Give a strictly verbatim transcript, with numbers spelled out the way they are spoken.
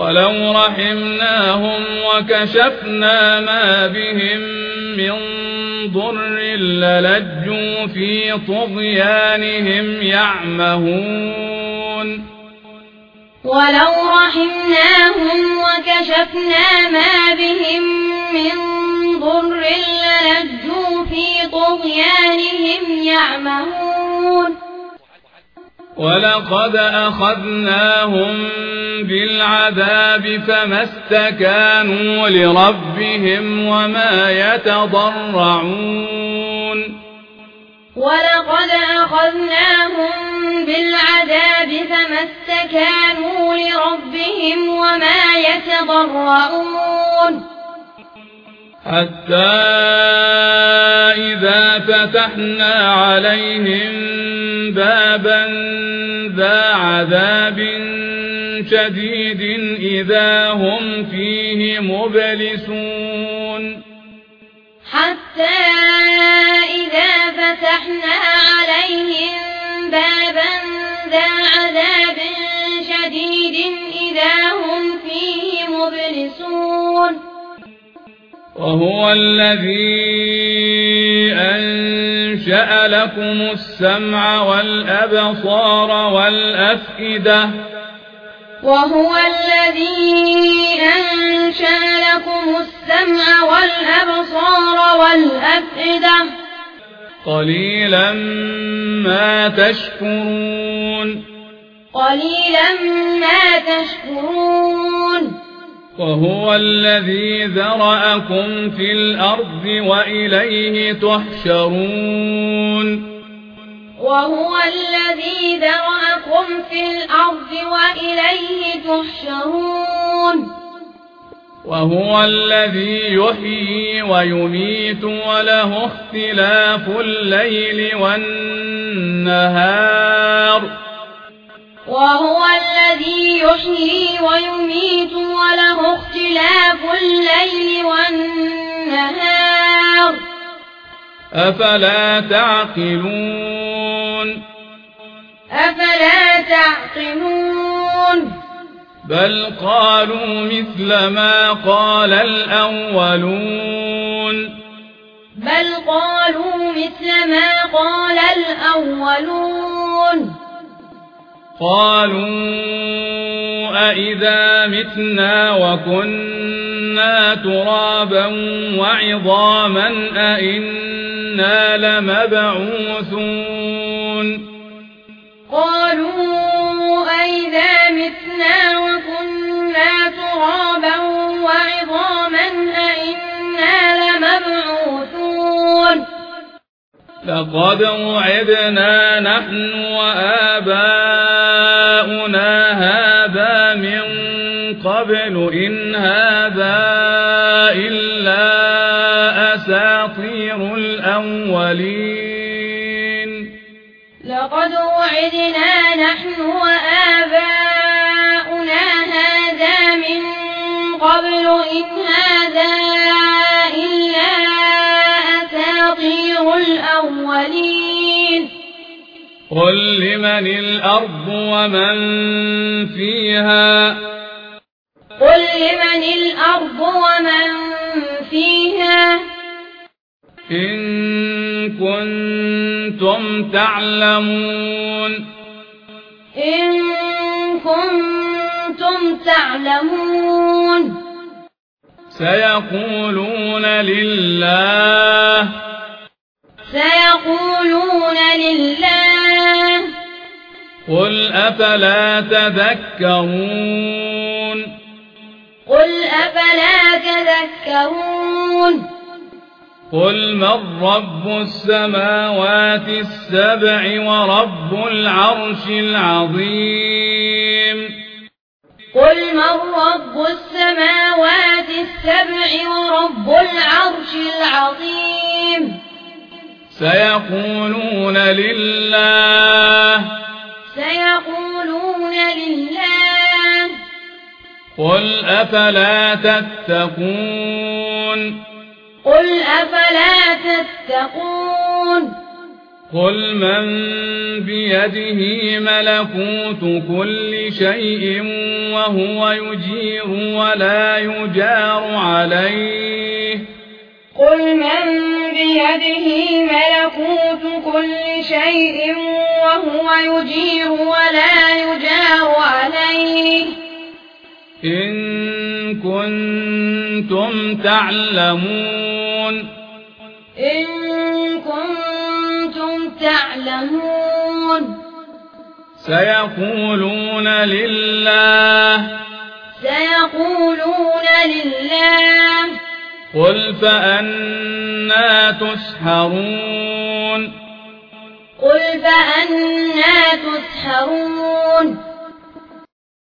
ولو رحمناهم وكشفنا ما بهم من ضر للجوا في طغيانهم يعمهون ولو رحمناهم وكشفنا ما بهم من ضر للجوا في طغيانهم يعمهون ولقد أخذناهم بالعذاب فما استكانوا لربهم وما يتضرعون ولقد أخذناهم بالعذاب فما استكانوا لربهم وما يتضرعون حتى إذا فتحنا عليهم بابا ذا عذاب شديد إذا هم فيه مبلسون حتى إذا فتحنا عليهم بابا ذا عذاب شديد إذا هم فيه مبلسون وهو الذي أنشأ لكم السمع والأبصار والأفئدة وهو الذي أنشأ لكم السمع والأبصار والأفئدة قليلا ما تشكرون قليلا ما تشكرون وهو الذي ذرأكم في الأرض وإليه تحشرون وهو الذي ذرأكم في الأرض وإليه تحشرون وهو الذي يحيي ويميت وله اختلاف الليل والنهار وهو الذي يحيي ويميت وله اختلاف الليل والنهار أفلا تعقلون أفلا تعقلون بل قالوا مثل ما قال الأولون بل قالوا مثل ما قال الأولون قالوا أئذا متنا وكنا ترابا وعظاما أئنا لمبعوثون قالوا أئذا متنا وكنا ترابا وعظاما أئنا لمبعوثون لقد وعدنا نحن وآباؤنا هذا من قبل إن هذا إلا أساطير الأولين لقد وعدنا نحن وآباؤنا هذا من قبل إن هذا إلا أساطير الأولين قل لمن الأرض ومن فيها قل لمن الأرض ومن فيها إن كنتم تعلمون إن كنتم تعلمون سيقولون لله سيقولون لله قل أفلا تذكرون قل أفلا تذكرون قل من رب السماوات السبع ورب العرش العظيم قل من رب السماوات السبع ورب العرش العظيم سيقولون لله سيقولون لله قل أفلا تتقون قل أفلا تتقون قل من بيده ملكوت كل شيء وهو يجير ولا يجار عليه قل من بيده ملكوت كل شيء وهو يجير ولا يجار عليه إن كنتم تعلمون إن كنتم تعلمون سيقولون لله سيقولون لله قل فأنا تسحرون قل فأنا تسحرون